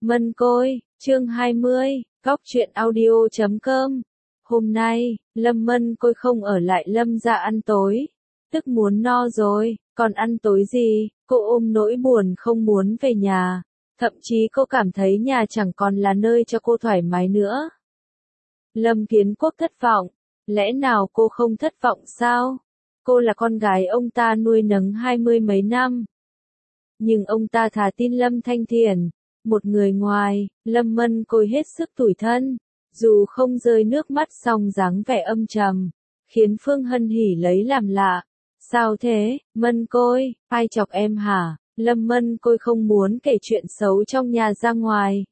Mân Côi, chương 20, Góc truyện audio.com. Hôm nay, Lâm Mân Côi không ở lại Lâm gia ăn tối. Tức muốn no rồi, còn ăn tối gì, cô ôm nỗi buồn không muốn về nhà. Thậm chí cô cảm thấy nhà chẳng còn là nơi cho cô thoải mái nữa. Lâm Kiến Quốc thất vọng. Lẽ nào cô không thất vọng sao? Cô là con gái ông ta nuôi nấng 20 mấy năm. Nhưng ông ta thà tin Lâm Thanh Thiển. Một người ngoài, Lâm Mân Côi hết sức tủi thân, dù không rơi nước mắt song dáng vẻ âm trầm, khiến Phương Hân Hỉ lấy làm lạ. Sao thế, Mân Côi, ai chọc em hả? Lâm Mân Côi không muốn kể chuyện xấu trong nhà ra ngoài.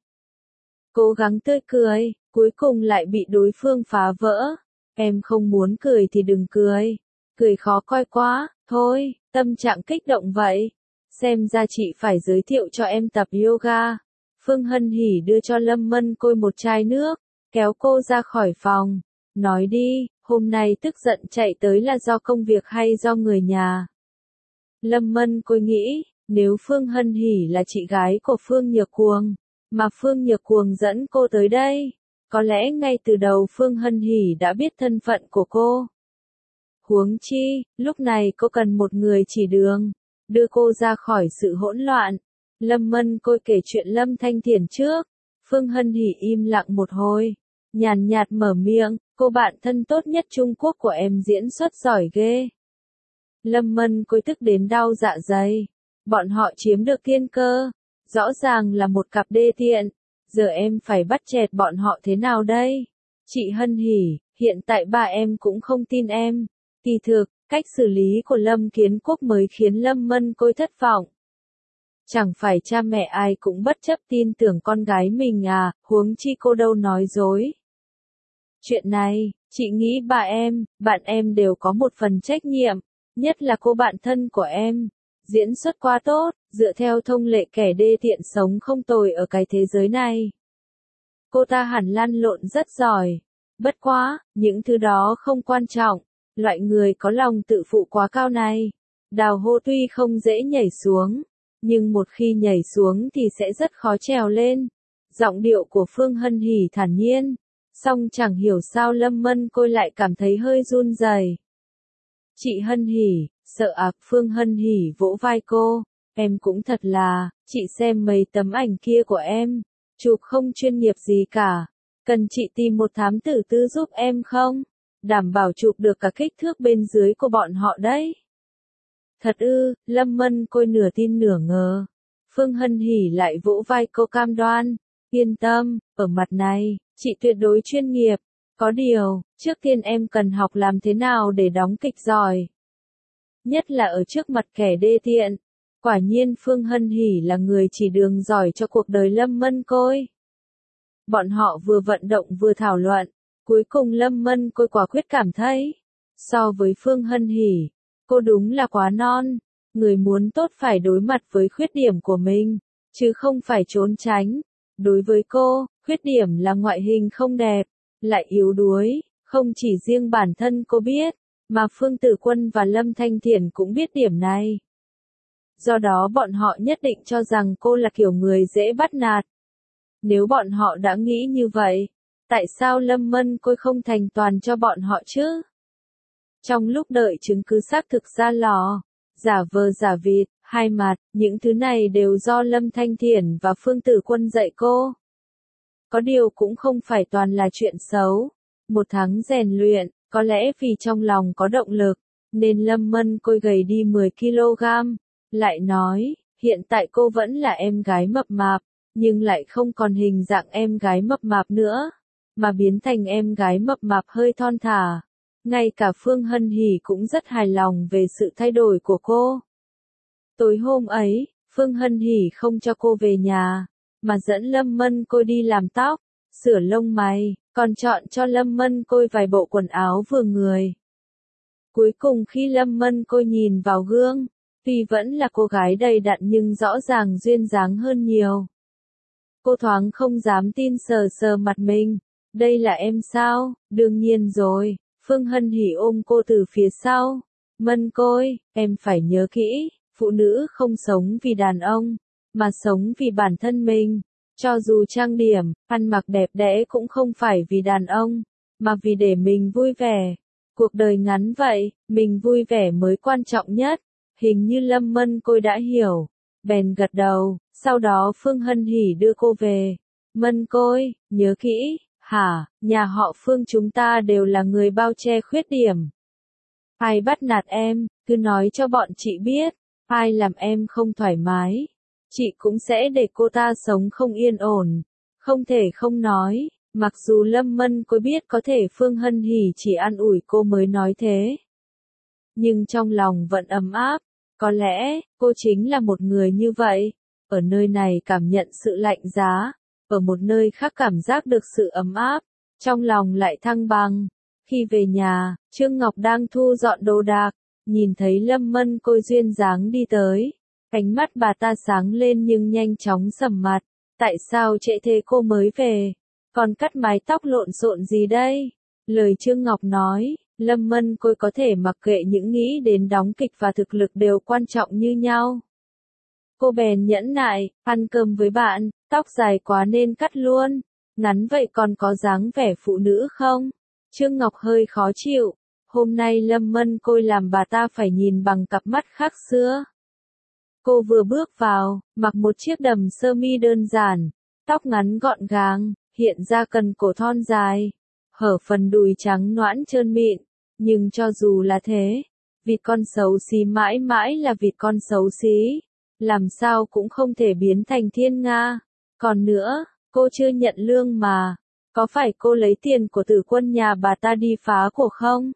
Cố gắng tươi cười, cuối cùng lại bị đối phương phá vỡ. Em không muốn cười thì đừng cười. Cười khó coi quá, thôi, tâm trạng kích động vậy. Xem ra chị phải giới thiệu cho em tập yoga. Phương Hân Hỉ đưa cho Lâm Mân Côi một chai nước, kéo cô ra khỏi phòng. Nói đi, hôm nay tức giận chạy tới là do công việc hay do người nhà? Lâm Mân Côi nghĩ, nếu Phương Hân Hỉ là chị gái của Phương Nhược Cuồng, mà Phương Nhược Cuồng dẫn cô tới đây, có lẽ ngay từ đầu Phương Hân Hỉ đã biết thân phận của cô. Huống chi, lúc này cô cần một người chỉ đường, đưa cô ra khỏi sự hỗn loạn. Lâm Mân Côi kể chuyện Lâm Thanh Thiển trước. Phương Hân Hỉ im lặng một hồi, nhàn nhạt mở miệng, cô bạn thân tốt nhất Trung Quốc của em diễn xuất giỏi ghê. Lâm Mân Côi tức đến đau dạ dày. Bọn họ chiếm được tiên cơ, rõ ràng là một cặp đê tiện. Giờ em phải bắt chẹt bọn họ thế nào đây? Chị Hân Hỉ, hiện tại ba em cũng không tin em. Kỳ thực, cách xử lý của Lâm Kiến Quốc mới khiến Lâm Mân Côi thất vọng. Chẳng phải cha mẹ ai cũng bất chấp tin tưởng con gái mình à, huống chi cô đâu nói dối. Chuyện này, chị nghĩ bạn em đều có một phần trách nhiệm, nhất là cô bạn thân của em. Diễn xuất quá tốt, dựa theo thông lệ kẻ đê tiện sống không tồi ở cái thế giới này. Cô ta hẳn lăn lộn rất giỏi. Bất quá, những thứ đó không quan trọng. Loại người có lòng tự phụ quá cao này, đào hô tuy không dễ nhảy xuống, nhưng một khi nhảy xuống thì sẽ rất khó trèo lên. Giọng điệu của Phương Hân Hỉ thản nhiên, song chẳng hiểu sao Lâm Mân Côi lại cảm thấy hơi run rẩy. Chị Hân Hỉ, sợ à? Phương Hân Hỉ vỗ vai cô, em cũng thật là, chị xem mấy tấm ảnh kia của em, chụp không chuyên nghiệp gì cả, cần chị tìm một thám tử tư giúp em không? Đảm bảo chụp được cả kích thước bên dưới của bọn họ đấy. Thật ư? Lâm Mân Côi nửa tin nửa ngờ. Phương Hân Hỉ lại vỗ vai cô cam đoan, yên tâm, ở mặt này, chị tuyệt đối chuyên nghiệp. Có điều, trước tiên em cần học làm thế nào để đóng kịch giỏi. Nhất là ở trước mặt kẻ đê tiện. Quả nhiên Phương Hân Hỉ là người chỉ đường giỏi cho cuộc đời Lâm Mân Côi. Bọn họ vừa vận động vừa thảo luận. Cuối cùng Lâm Mân Côi quả quyết cảm thấy, so với Phương Hân Hỉ, cô đúng là quá non. Người muốn tốt phải đối mặt với khuyết điểm của mình, chứ không phải trốn tránh. Đối với cô, khuyết điểm là ngoại hình không đẹp, lại yếu đuối, không chỉ riêng bản thân cô biết, mà Phương Tử Quân và Lâm Thanh Thiển cũng biết điểm này. Do đó bọn họ nhất định cho rằng cô là kiểu người dễ bắt nạt. Nếu bọn họ đã nghĩ như vậy, tại sao Lâm Mân Côi không thành toàn cho bọn họ chứ? Trong lúc đợi chứng cứ xác thực ra lò, giả vờ giả vịt, hai mặt, những thứ này đều do Lâm Thanh Thiển và Phương Tử Quân dạy cô. Có điều cũng không phải toàn là chuyện xấu. Một tháng rèn luyện, có lẽ vì trong lòng có động lực, nên Lâm Mân Côi gầy đi 10 kg. Lại nói, hiện tại cô vẫn là em gái mập mạp, nhưng lại không còn hình dạng em gái mập mạp nữa, mà biến thành em gái mập mạp hơi thon thả. Ngay cả Phương Hân Hỉ cũng rất hài lòng về sự thay đổi của cô. Tối hôm ấy, Phương Hân Hỉ không cho cô về nhà, mà dẫn Lâm Mân Côi đi làm tóc, sửa lông mày, còn chọn cho Lâm Mân Côi vài bộ quần áo vừa người. Cuối cùng khi Lâm Mân Côi nhìn vào gương, tuy vẫn là cô gái đầy đặn nhưng rõ ràng duyên dáng hơn nhiều. Cô thoáng không dám tin sờ sờ mặt mình. Đây là em sao? Đương nhiên rồi. Phương Hân Hỉ ôm cô từ phía sau. Mân Côi, em phải nhớ kỹ, phụ nữ không sống vì đàn ông, mà sống vì bản thân mình. Cho dù trang điểm, ăn mặc đẹp đẽ cũng không phải vì đàn ông, mà vì để mình vui vẻ. Cuộc đời ngắn vậy, mình vui vẻ mới quan trọng nhất. Hình như Lâm Mân Côi đã hiểu, bèn gật đầu, sau đó Phương Hân Hỉ đưa cô về. Mân Côi, nhớ kỹ, hả, nhà họ Phương chúng ta đều là người bao che khuyết điểm. Ai bắt nạt em, cứ nói cho bọn chị biết, ai làm em không thoải mái, chị cũng sẽ để cô ta sống không yên ổn. Không thể không nói, mặc dù Lâm Mân Côi biết có thể Phương Hân Hỉ chỉ an ủi cô mới nói thế, nhưng trong lòng vẫn ấm áp. Có lẽ, cô chính là một người như vậy, ở nơi này cảm nhận sự lạnh giá, ở một nơi khác cảm giác được sự ấm áp, trong lòng lại thăng bằng. Khi về nhà, Trương Ngọc đang thu dọn đồ đạc, nhìn thấy Lâm Mân Côi duyên dáng đi tới. Ánh mắt bà ta sáng lên nhưng nhanh chóng sầm mặt. Tại sao trễ thế cô mới về? Còn cắt mái tóc lộn xộn gì đây? Lời Trương Ngọc nói, Lâm Mân Côi có thể mặc kệ những nghĩ đến đóng kịch và thực lực đều quan trọng như nhau. Cô bèn nhẫn nại, ăn cơm với bạn, tóc dài quá nên cắt luôn. Ngắn vậy còn có dáng vẻ phụ nữ không? Trương Ngọc hơi khó chịu. Hôm nay Lâm Mân Côi làm bà ta phải nhìn bằng cặp mắt khác xưa. Cô vừa bước vào, mặc một chiếc đầm sơ mi đơn giản, tóc ngắn gọn gàng, hiện ra cần cổ thon dài, hở phần đùi trắng nõn trơn mịn. Nhưng cho dù là thế, vịt con xấu xí mãi mãi là vịt con xấu xí, làm sao cũng không thể biến thành thiên nga. Còn nữa, cô chưa nhận lương mà, có phải cô lấy tiền của Tử Quân nhà bà ta đi phá của không?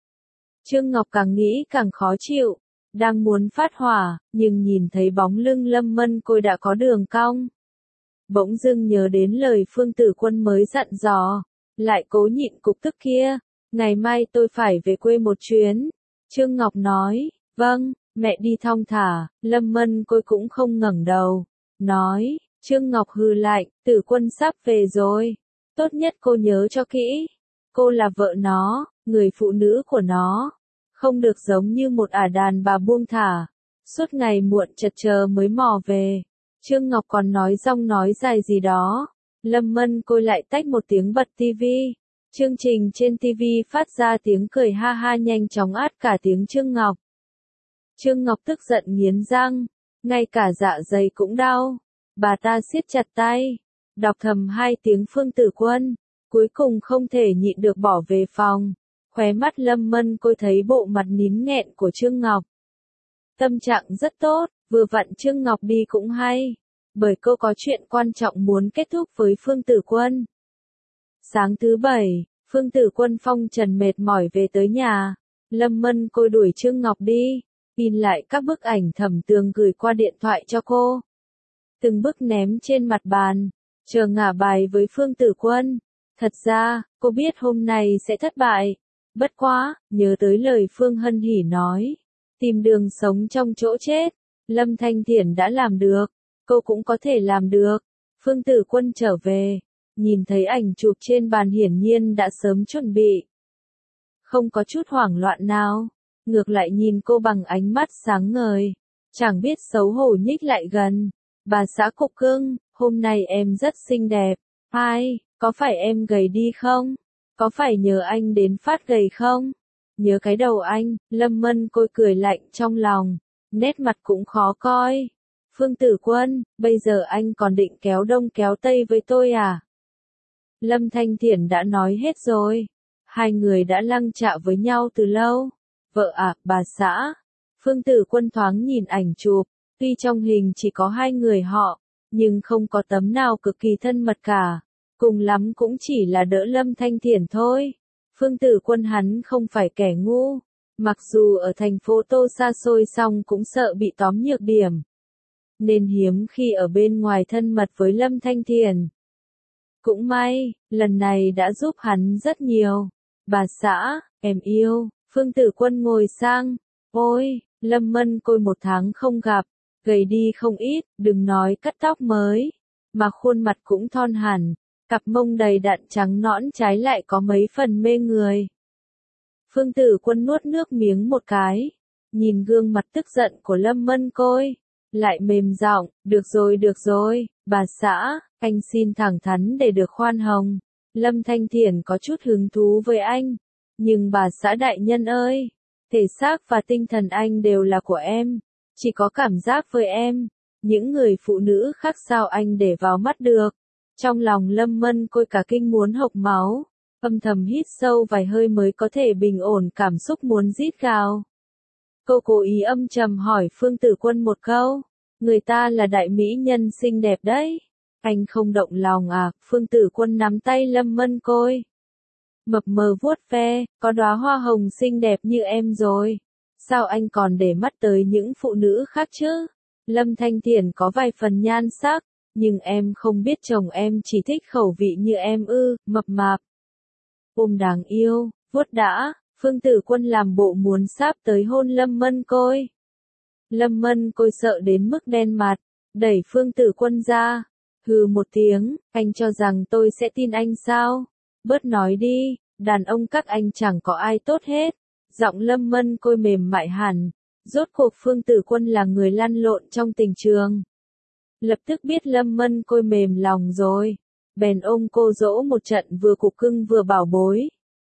Trương Ngọc càng nghĩ càng khó chịu, đang muốn phát hỏa, nhưng nhìn thấy bóng lưng Lâm Mân Côi đã có đường cong. Bỗng dưng nhớ đến lời Phương Tử Quân mới dặn dò, lại cố nhịn cục tức kia. Ngày mai tôi phải về quê một chuyến. Trương Ngọc nói, vâng, mẹ đi thong thả. Lâm Mân Côi cũng không ngẩng đầu, nói, Trương Ngọc hừ lạnh, Tử Quân sắp về rồi. Tốt nhất cô nhớ cho kỹ, cô là vợ nó, người phụ nữ của nó. Không được giống như một ả đàn bà buông thả, suốt ngày muộn chật chờ mới mò về. Trương Ngọc còn nói dong nói dài gì đó. Lâm Mân Côi lại tách một tiếng bật tivi. Chương trình trên TV phát ra tiếng cười ha ha nhanh chóng át cả tiếng Trương Ngọc. Trương Ngọc tức giận nghiến răng, ngay cả dạ dày cũng đau. Bà ta siết chặt tay, đọc thầm hai tiếng Phương Tử Quân, cuối cùng không thể nhịn được bỏ về phòng. Khóe mắt Lâm Mân Côi thấy bộ mặt nín nghẹn của Trương Ngọc. Tâm trạng rất tốt, vừa vặn Trương Ngọc đi cũng hay, bởi cô có chuyện quan trọng muốn kết thúc với Phương Tử Quân. Sáng thứ Bảy, Phương Tử Quân phong trần mệt mỏi về tới nhà. Lâm Mân Côi đuổi Trương Ngọc đi, in lại các bức ảnh Thẩm Tường gửi qua điện thoại cho cô. Từng bức ném trên mặt bàn, chờ ngả bài với Phương Tử Quân. Thật ra, cô biết hôm nay sẽ thất bại. Bất quá, nhớ tới lời Phương Hân Hỉ nói, tìm đường sống trong chỗ chết. Lâm Thanh Thiển đã làm được, cô cũng có thể làm được. Phương Tử Quân trở về, nhìn thấy ảnh chụp trên bàn hiển nhiên đã sớm chuẩn bị. Không có chút hoảng loạn nào, ngược lại nhìn cô bằng ánh mắt sáng ngời, chẳng biết xấu hổ nhích lại gần. Bà xã Cục Cưng, hôm nay em rất xinh đẹp. Ai, có phải em gầy đi không? Có phải nhờ anh đến phát gầy không? Nhớ cái đầu anh, Lâm Mân Côi cười lạnh trong lòng, nét mặt cũng khó coi. Phương Tử Quân, bây giờ anh còn định kéo đông kéo tây với tôi à? Lâm Thanh Thiển đã nói hết rồi. Hai người đã lăng chạ với nhau từ lâu. Vợ à, bà xã. Phương Tử Quân thoáng nhìn ảnh chụp, tuy trong hình chỉ có hai người họ, nhưng không có tấm nào cực kỳ thân mật cả. Cùng lắm cũng chỉ là đỡ Lâm Thanh Thiển thôi. Phương Tử Quân hắn không phải kẻ ngu. Mặc dù ở thành phố Tô xa xôi xong cũng sợ bị tóm nhược điểm, nên hiếm khi ở bên ngoài thân mật với Lâm Thanh Thiển. Cũng may, lần này đã giúp hắn rất nhiều. Bà xã, em yêu. Phương Tử Quân ngồi sang. Ôi, Lâm Mân Côi 1 tháng không gặp, gầy đi không ít, đừng nói cắt tóc mới, mà khuôn mặt cũng thon hẳn, cặp mông đầy đặn trắng nõn trái lại có mấy phần mê người. Phương Tử Quân nuốt nước miếng một cái, nhìn gương mặt tức giận của Lâm Mân Côi, lại mềm giọng, được rồi, bà xã, Anh xin thẳng thắn để được khoan hồng. Lâm Thanh Thiển có chút hứng thú với anh. Nhưng bà xã đại nhân ơi, thể xác và tinh thần anh đều là của em. Chỉ có cảm giác với em. Những người phụ nữ khác sao anh để vào mắt được. Trong lòng Lâm Mân Côi cả kinh muốn hộc máu. Âm thầm hít sâu vài hơi mới có thể bình ổn cảm xúc muốn rít gào. Cô cố ý âm trầm hỏi Phương Tử Quân một câu. Người ta là đại mỹ nhân xinh đẹp đấy. Anh không động lòng à? Phương Tử Quân nắm tay Lâm Mân Côi. Mập mờ vuốt ve, có đóa hoa hồng xinh đẹp như em rồi. Sao anh còn để mắt tới những phụ nữ khác chứ? Lâm Thanh Thiển có vài phần nhan sắc, nhưng em không biết chồng em chỉ thích khẩu vị như em ư, mập mạp. Ôm đáng yêu, vuốt đã, Phương Tử Quân làm bộ muốn sáp tới hôn Lâm Mân Côi. Lâm Mân Côi sợ đến mức đen mặt, đẩy Phương Tử Quân ra. Hừ một tiếng, anh cho rằng tôi sẽ tin anh sao? Bớt nói đi, đàn ông các anh chẳng có ai tốt hết. Giọng Lâm Mân Côi mềm mại hẳn. Rốt cuộc Phương Tử Quân là người lăn lộn trong tình trường. Lập tức biết Lâm Mân Côi mềm lòng rồi. Bèn ôm cô dỗ một trận vừa cục cưng vừa bảo bối.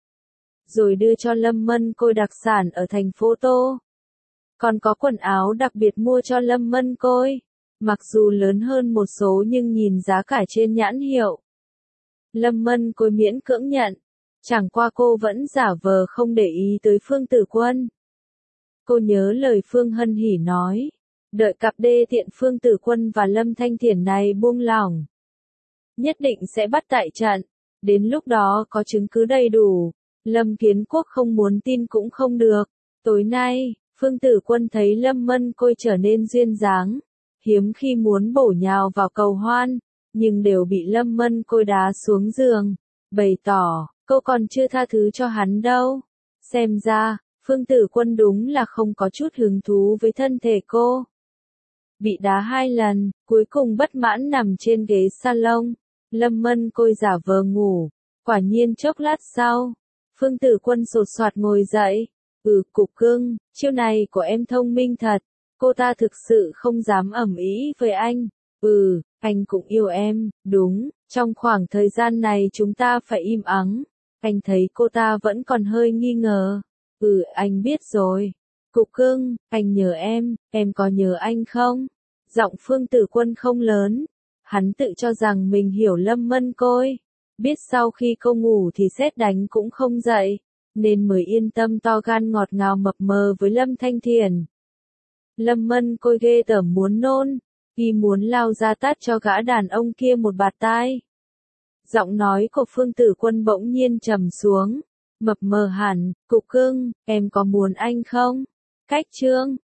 Rồi đưa cho Lâm Mân Côi đặc sản ở thành phố Tô. Còn có quần áo đặc biệt mua cho Lâm Mân Côi. Mặc dù lớn hơn một số nhưng nhìn giá cả trên nhãn hiệu. Lâm Mân Côi miễn cưỡng nhận. Chẳng qua cô vẫn giả vờ không để ý tới Phương Tử Quân. Cô nhớ lời Phương Hân Hỉ nói. Đợi cặp đê tiện Phương Tử Quân và Lâm Thanh Thiển này buông lỏng. Nhất định sẽ bắt tại trận. Đến lúc đó có chứng cứ đầy đủ. Lâm Kiến Quốc không muốn tin cũng không được. Tối nay, Phương Tử Quân thấy Lâm Mân Côi trở nên duyên dáng. Hiếm khi muốn bổ nhào vào cầu hoan. Nhưng đều bị Lâm Mân Côi đá xuống giường. Bày tỏ, cô còn chưa tha thứ cho hắn đâu. Xem ra, Phương Tử Quân đúng là không có chút hứng thú với thân thể cô. Bị đá 2 lần, cuối cùng bất mãn nằm trên ghế salon. Lâm Mân Côi giả vờ ngủ. Quả nhiên chốc lát sau, Phương Tử Quân sột soạt ngồi dậy. Cục cưng, chiêu này của em thông minh thật. Cô ta thực sự không dám ầm ĩ với anh. Anh cũng yêu em, đúng, trong khoảng thời gian này chúng ta phải im ắng. Anh thấy cô ta vẫn còn hơi nghi ngờ. Anh biết rồi. Cục cưng, anh nhớ em có nhớ anh không? Giọng Phương Tử Quân không lớn. Hắn tự cho rằng mình hiểu Lâm Mân Côi. Biết sau khi cô ngủ thì sét đánh cũng không dậy. Nên mới yên tâm to gan ngọt ngào mập mờ với Lâm Thanh Thiển. Lâm Mân Côi ghê tởm muốn nôn. Y muốn lao ra tát cho gã đàn ông kia một bạt tai. Giọng nói của Phương Tử Quân bỗng nhiên trầm xuống. Mập mờ hẳn, cục cưng, em có muốn anh không? Cách chương